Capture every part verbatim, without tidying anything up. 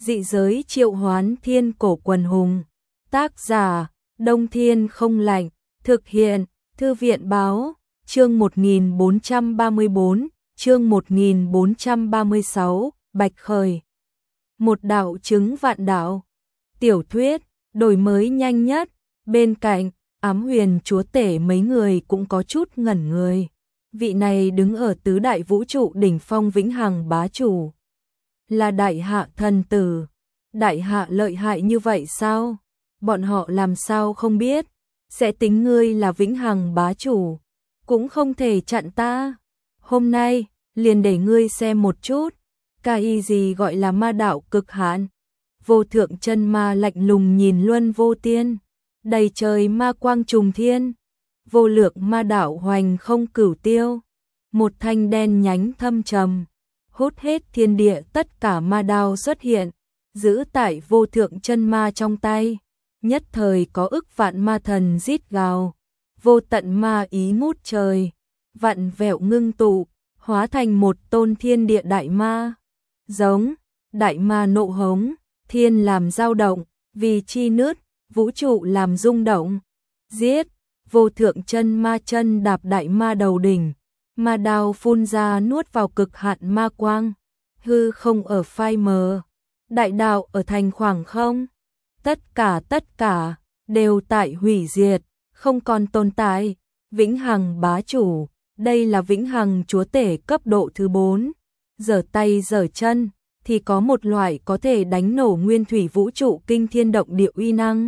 Dị giới triệu hoán thiên cổ quần hùng. Tác giả, Đông Thiên không lạnh. Thực hiện, Thư viện báo, chương một nghìn bốn trăm ba mươi bốn, chương một nghìn bốn trăm ba mươi sáu, Bạch Khởi. Một đạo chứng vạn đạo. Tiểu thuyết, đổi mới nhanh nhất. Bên cạnh, Ám Huyền chúa tể mấy người cũng có chút ngẩn người. Vị này đứng ở tứ đại vũ trụ đỉnh phong vĩnh hằng bá chủ. Là đại hạ thần tử. Đại hạ lợi hại như vậy sao? Bọn họ làm sao không biết? Sẽ tính ngươi là vĩnh hằng bá chủ, cũng không thể chặn ta. Hôm nay, liền để ngươi xem một chút, cái gì gọi là ma đạo cực hạn. Vô thượng chân ma lạnh lùng nhìn Luân Vô Tiên, đầy trời ma quang trùng thiên, vô lượng ma đạo hoành không cửu tiêu. Một thanh đen nhánh thâm trầm, hút hết thiên địa tất cả ma đao xuất hiện, giữ tại vô thượng chân ma trong tay. Nhất thời có ức vạn ma thần rít gào, vô tận ma ý ngút trời, vạn vẹo ngưng tụ, hóa thành một tôn thiên địa đại ma. Giống, đại ma nộ hống, thiên làm dao động, vì chi nứt, vũ trụ làm rung động. Giết, vô thượng chân ma chân đạp đại ma đầu đỉnh, ma đao phun ra nuốt vào cực hạn ma quang, hư không ở phai mờ, đại đạo ở thành khoảng không. Tất cả tất cả, đều tại hủy diệt, không còn tồn tại. Vĩnh hằng bá chủ, đây là vĩnh hằng chúa tể cấp độ thứ bốn. Giở tay giở chân, thì có một loại có thể đánh nổ nguyên thủy vũ trụ kinh thiên động địa uy năng.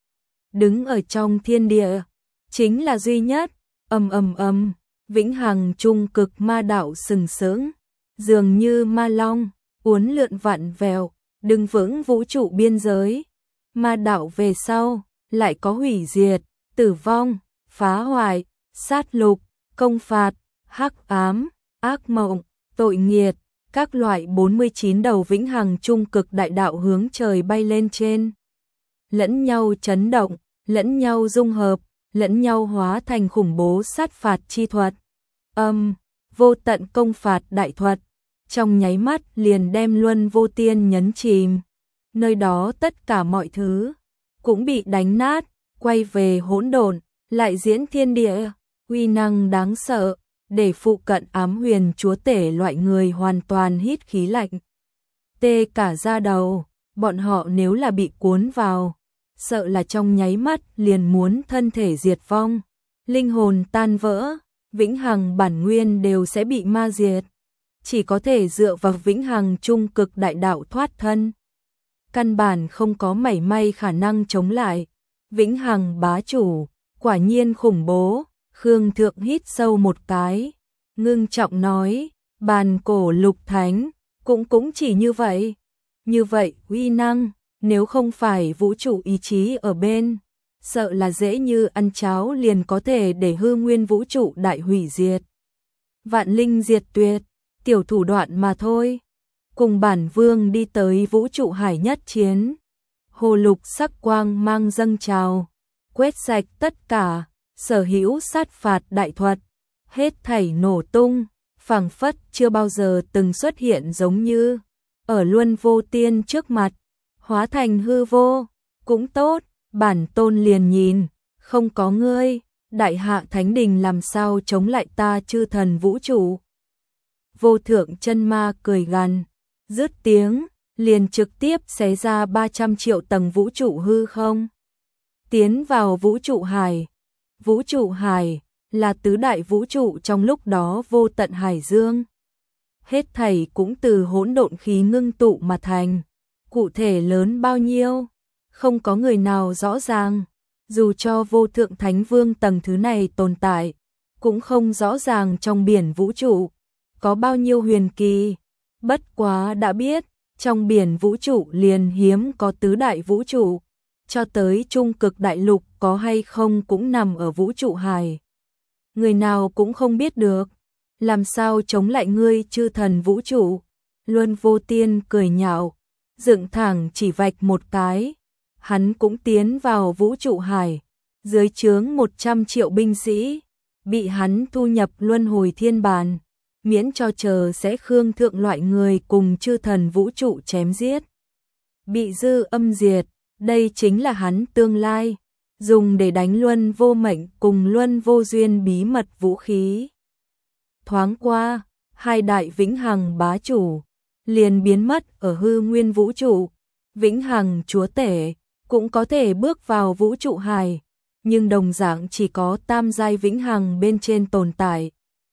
Đứng ở trong thiên địa, chính là duy nhất. Ầm ầm ầm, vĩnh hằng trung cực ma đạo sừng sững, dường như ma long, uốn lượn vặn vẹo, đứng vững vũ trụ biên giới. Ma đạo về sau, lại có hủy diệt, tử vong, phá hoại, sát lục, công phạt, hắc ám, ác mộng, tội nghiệt, các loại bốn mươi chín đầu vĩnh hằng trung cực đại đạo hướng trời bay lên trên. Lẫn nhau chấn động, lẫn nhau dung hợp, lẫn nhau hóa thành khủng bố sát phạt chi thuật. Âm, vô tận công phạt đại thuật, trong nháy mắt liền đem Luân Vô Tiên nhấn chìm. Nơi đó tất cả mọi thứ cũng bị đánh nát, quay về hỗn độn, lại diễn thiên địa, uy năng đáng sợ, để phụ cận Ám Huyền chúa tể loại người hoàn toàn hít khí lạnh. Tê cả da đầu, bọn họ nếu là bị cuốn vào, sợ là trong nháy mắt liền muốn thân thể diệt vong, linh hồn tan vỡ, vĩnh hằng bản nguyên đều sẽ bị ma diệt. Chỉ có thể dựa vào vĩnh hằng trung cực đại đạo thoát thân. Căn bản không có mảy may khả năng chống lại. Vĩnh hằng bá chủ, quả nhiên khủng bố. Khương Thượng hít sâu một cái, ngưng trọng nói, bàn cổ lục thánh, cũng cũng chỉ như vậy. Như vậy uy năng, nếu không phải vũ trụ ý chí ở bên, sợ là dễ như ăn cháo liền có thể để hư nguyên vũ trụ đại hủy diệt. Vạn linh diệt tuyệt, tiểu thủ đoạn mà thôi. Cùng bản vương đi tới vũ trụ hải nhất chiến. Hồ lục sắc quang mang dâng trào, quét sạch tất cả, sở hữu sát phạt đại thuật, hết thảy nổ tung, phảng phất chưa bao giờ từng xuất hiện giống như, ở Luân Vô Tiên trước mặt, hóa thành hư vô, cũng tốt, bản tôn liền nhìn, không có ngươi, đại hạ thánh đình làm sao chống lại ta chư thần vũ trụ. Vô thượng chân ma cười gằn, dứt tiếng, liền trực tiếp xé ra ba trăm triệu tầng vũ trụ hư không. Tiến vào vũ trụ hải. Vũ trụ hải là tứ đại vũ trụ trong lúc đó vô tận hải dương. Hết thảy cũng từ hỗn độn khí ngưng tụ mà thành. Cụ thể lớn bao nhiêu, không có người nào rõ ràng. Dù cho vô thượng thánh vương tầng thứ này tồn tại, cũng không rõ ràng trong biển vũ trụ có bao nhiêu huyền kỳ. Bất quá đã biết, trong biển vũ trụ liền hiếm có tứ đại vũ trụ, cho tới trung cực đại lục có hay không cũng nằm ở vũ trụ hải. Người nào cũng không biết được, làm sao chống lại ngươi chư thần vũ trụ. Luân Vô Tiên cười nhạo, dựng thẳng chỉ vạch một cái, hắn cũng tiến vào vũ trụ hải, dưới trướng một trăm triệu binh sĩ, bị hắn thu nhập luân hồi thiên bàn, miễn cho chờ sẽ Khương Thượng loại người cùng chư thần vũ trụ chém giết. bị dư âm diệt, đây chính là hắn tương lai, dùng để đánh luân vô mệnh cùng luân vô duyên bí mật vũ khí. Thoáng qua, hai đại vĩnh hằng bá chủ liền biến mất ở hư nguyên vũ trụ. Vĩnh hằng chúa tể cũng có thể bước vào vũ trụ hải, nhưng đồng dạng chỉ có tam giai vĩnh hằng bên trên tồn tại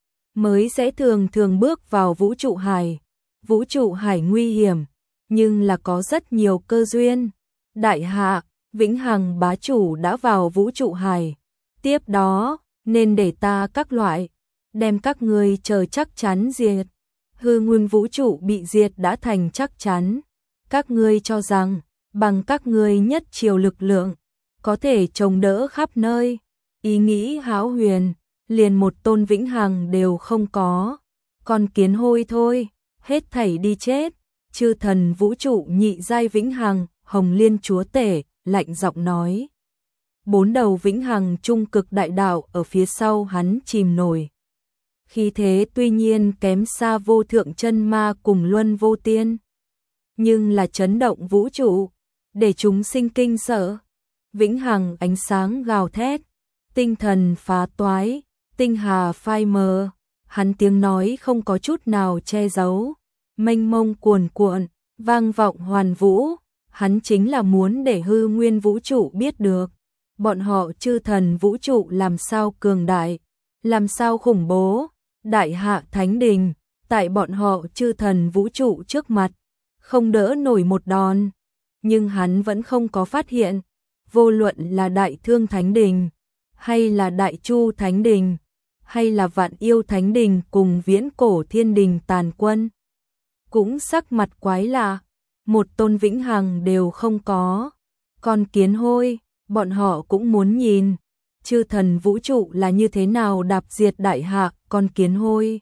mới sẽ thường thường bước vào vũ trụ hải. Vũ trụ hải nguy hiểm, nhưng là có rất nhiều cơ duyên. Đại hạ, vĩnh hằng bá chủ đã vào vũ trụ hải, tiếp đó nên để ta các loại đem các ngươi chờ chắc chắn diệt. Hư nguyên vũ trụ bị diệt đã thành chắc chắn. Các ngươi cho rằng bằng các ngươi nhất chiều lực lượng có thể chống đỡ khắp nơi. Ý nghĩ hão huyền, liền một tôn vĩnh hằng đều không có, còn kiến hôi thôi, hết thảy đi chết. Chư thần vũ trụ nhị giai vĩnh hằng, Hồng Liên chúa tể lạnh giọng nói. Bốn đầu vĩnh hằng trung cực đại đạo ở phía sau hắn chìm nổi. Khí thế tuy nhiên kém xa vô thượng chân ma cùng luân vô tiên, nhưng là chấn động vũ trụ, để chúng sinh kinh sợ. Vĩnh hằng ánh sáng gào thét, tinh thần phá toái, tinh hà phai mờ, hắn tiếng nói không có chút nào che giấu, mênh mông cuồn cuộn, vang vọng hoàn vũ. Hắn chính là muốn để hư nguyên vũ trụ biết được, bọn họ chư thần vũ trụ làm sao cường đại, làm sao khủng bố. Đại hạ thánh đình, tại bọn họ chư thần vũ trụ trước mặt, không đỡ nổi một đòn. Nhưng hắn vẫn không có phát hiện, vô luận là đại thương thánh đình, hay là đại chu thánh đình, hay là vạn yêu thánh đình cùng viễn cổ thiên đình tàn quân, cũng sắc mặt quái lạ, một tôn vĩnh hằng đều không có. Còn kiến hôi, bọn họ cũng muốn nhìn, chư thần vũ trụ là như thế nào đạp diệt đại hạ con kiến hôi.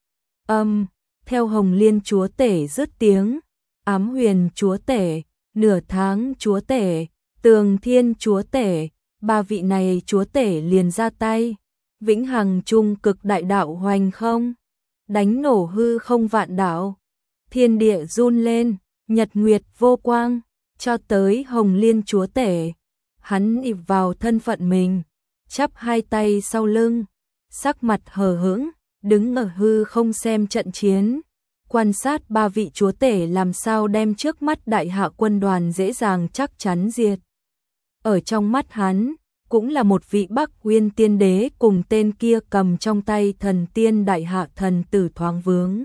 Âm, theo Hồng Liên chúa tể dứt tiếng, Ám Huyền chúa tể, Nửa Tháng chúa tể, Tường Thiên chúa tể, ba vị này chúa tể liền ra tay. Vĩnh hằng trung cực đại đạo hoành không, đánh nổ hư không vạn đạo, thiên địa run lên, nhật nguyệt vô quang, cho tới Hồng Liên chúa tể. Hắn ịp vào thân phận mình, chắp hai tay sau lưng, sắc mặt hờ hững, đứng ở hư không xem trận chiến, quan sát ba vị chúa tể làm sao đem trước mắt đại hạ quân đoàn dễ dàng chắc chắn diệt. Ở trong mắt hắn, cũng là một vị Bắc Uyên tiên đế cùng tên kia cầm trong tay thần tiên đại hạ thần tử thoáng vướng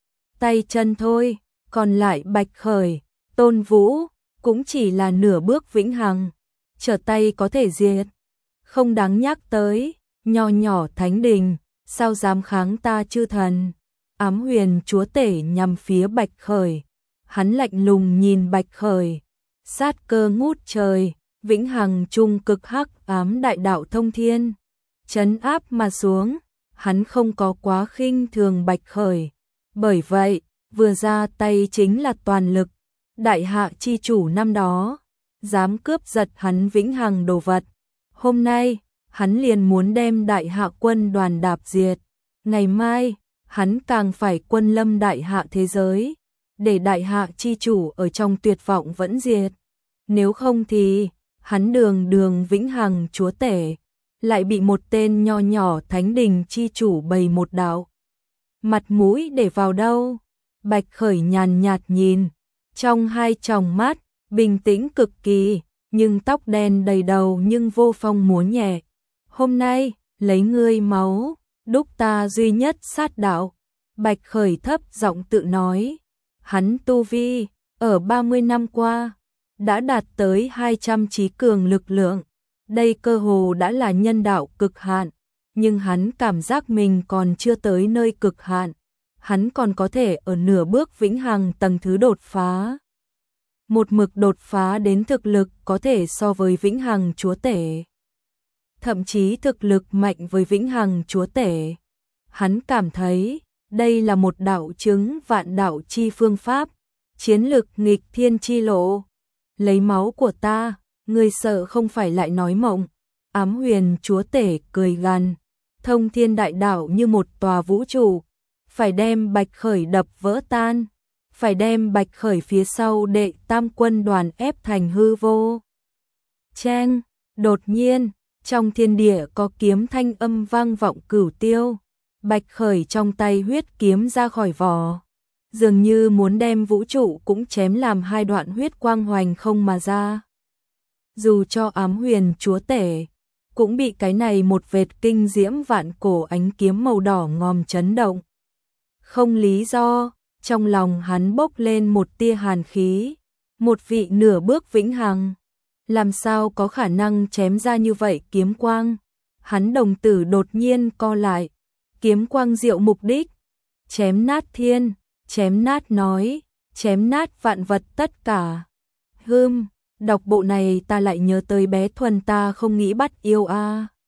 tay chân thôi, còn lại Bạch Khởi, Tôn Vũ, cũng chỉ là nửa bước vĩnh hằng, trở tay có thể diệt. Không đáng nhắc tới, nho nhỏ thánh đình, sao dám kháng ta chư thần. Ám Huyền chúa tể nhằm phía Bạch Khởi, hắn lạnh lùng nhìn Bạch Khởi, sát cơ ngút trời, vĩnh hằng trung cực hắc ám đại đạo thông thiên, trấn áp mà xuống. Hắn không có quá khinh thường Bạch Khởi, bởi vậy vừa ra tay chính là toàn lực. Đại hạ chi chủ năm đó dám cướp giật hắn vĩnh hằng đồ vật, hôm nay hắn liền muốn đem đại hạ quân đoàn đạp diệt. Ngày mai hắn càng phải quân lâm đại hạ thế giới, để đại hạ chi chủ ở trong tuyệt vọng vẫn diệt. Nếu không thì hắn đường đường vĩnh hằng chúa tể lại bị một tên nho nhỏ thánh đình chi chủ bày một đạo mặt mũi để vào đâu. Bạch Khởi nhàn nhạt nhìn, trong hai tròng mắt bình tĩnh cực kỳ, nhưng tóc đen đầy đầu nhưng vô phong múa nhẹ. Hôm nay lấy ngươi máu đúc ta duy nhất sát đạo. Bạch Khởi thấp giọng tự nói, hắn tu vi ở ba mươi năm qua đã đạt tới hai trăm trí cường lực lượng, đây cơ hồ đã là nhân đạo cực hạn, nhưng hắn cảm giác mình còn chưa tới nơi cực hạn, hắn còn có thể ở nửa bước vĩnh hằng tầng thứ đột phá. Một mực đột phá đến thực lực có thể so với vĩnh hằng chúa tể, thậm chí thực lực mạnh với vĩnh hằng chúa tể. Hắn cảm thấy đây là một đạo chứng vạn đạo chi phương pháp, chiến lực nghịch thiên chi lộ. Lấy máu của ta, ngươi sợ không phải lại nói mộng. Ám Huyền chúa tể cười gằn, thông thiên đại đạo như một tòa vũ trụ, phải đem Bạch Khởi đập vỡ tan, phải đem Bạch Khởi phía sau đệ tam quân đoàn ép thành hư vô. Cheng, đột nhiên, trong thiên địa có kiếm thanh âm vang vọng cửu tiêu, Bạch Khởi trong tay huyết kiếm ra khỏi vỏ, dường như muốn đem vũ trụ cũng chém làm hai đoạn, huyết quang hoành không mà ra. Dù cho Ám Huyền chúa tể, cũng bị cái này một vệt kinh diễm vạn cổ ánh kiếm màu đỏ ngòm chấn động. Không lý do, trong lòng hắn bốc lên một tia hàn khí, một vị nửa bước vĩnh hằng. Làm sao có khả năng chém ra như vậy kiếm quang? Hắn đồng tử đột nhiên co lại, kiếm quang diệu mục đích, chém nát thiên, chém nát nói, chém nát vạn vật tất cả. Hừm, đọc bộ này ta lại nhớ tới bé Thuần ta không nghĩ bắt yêu a.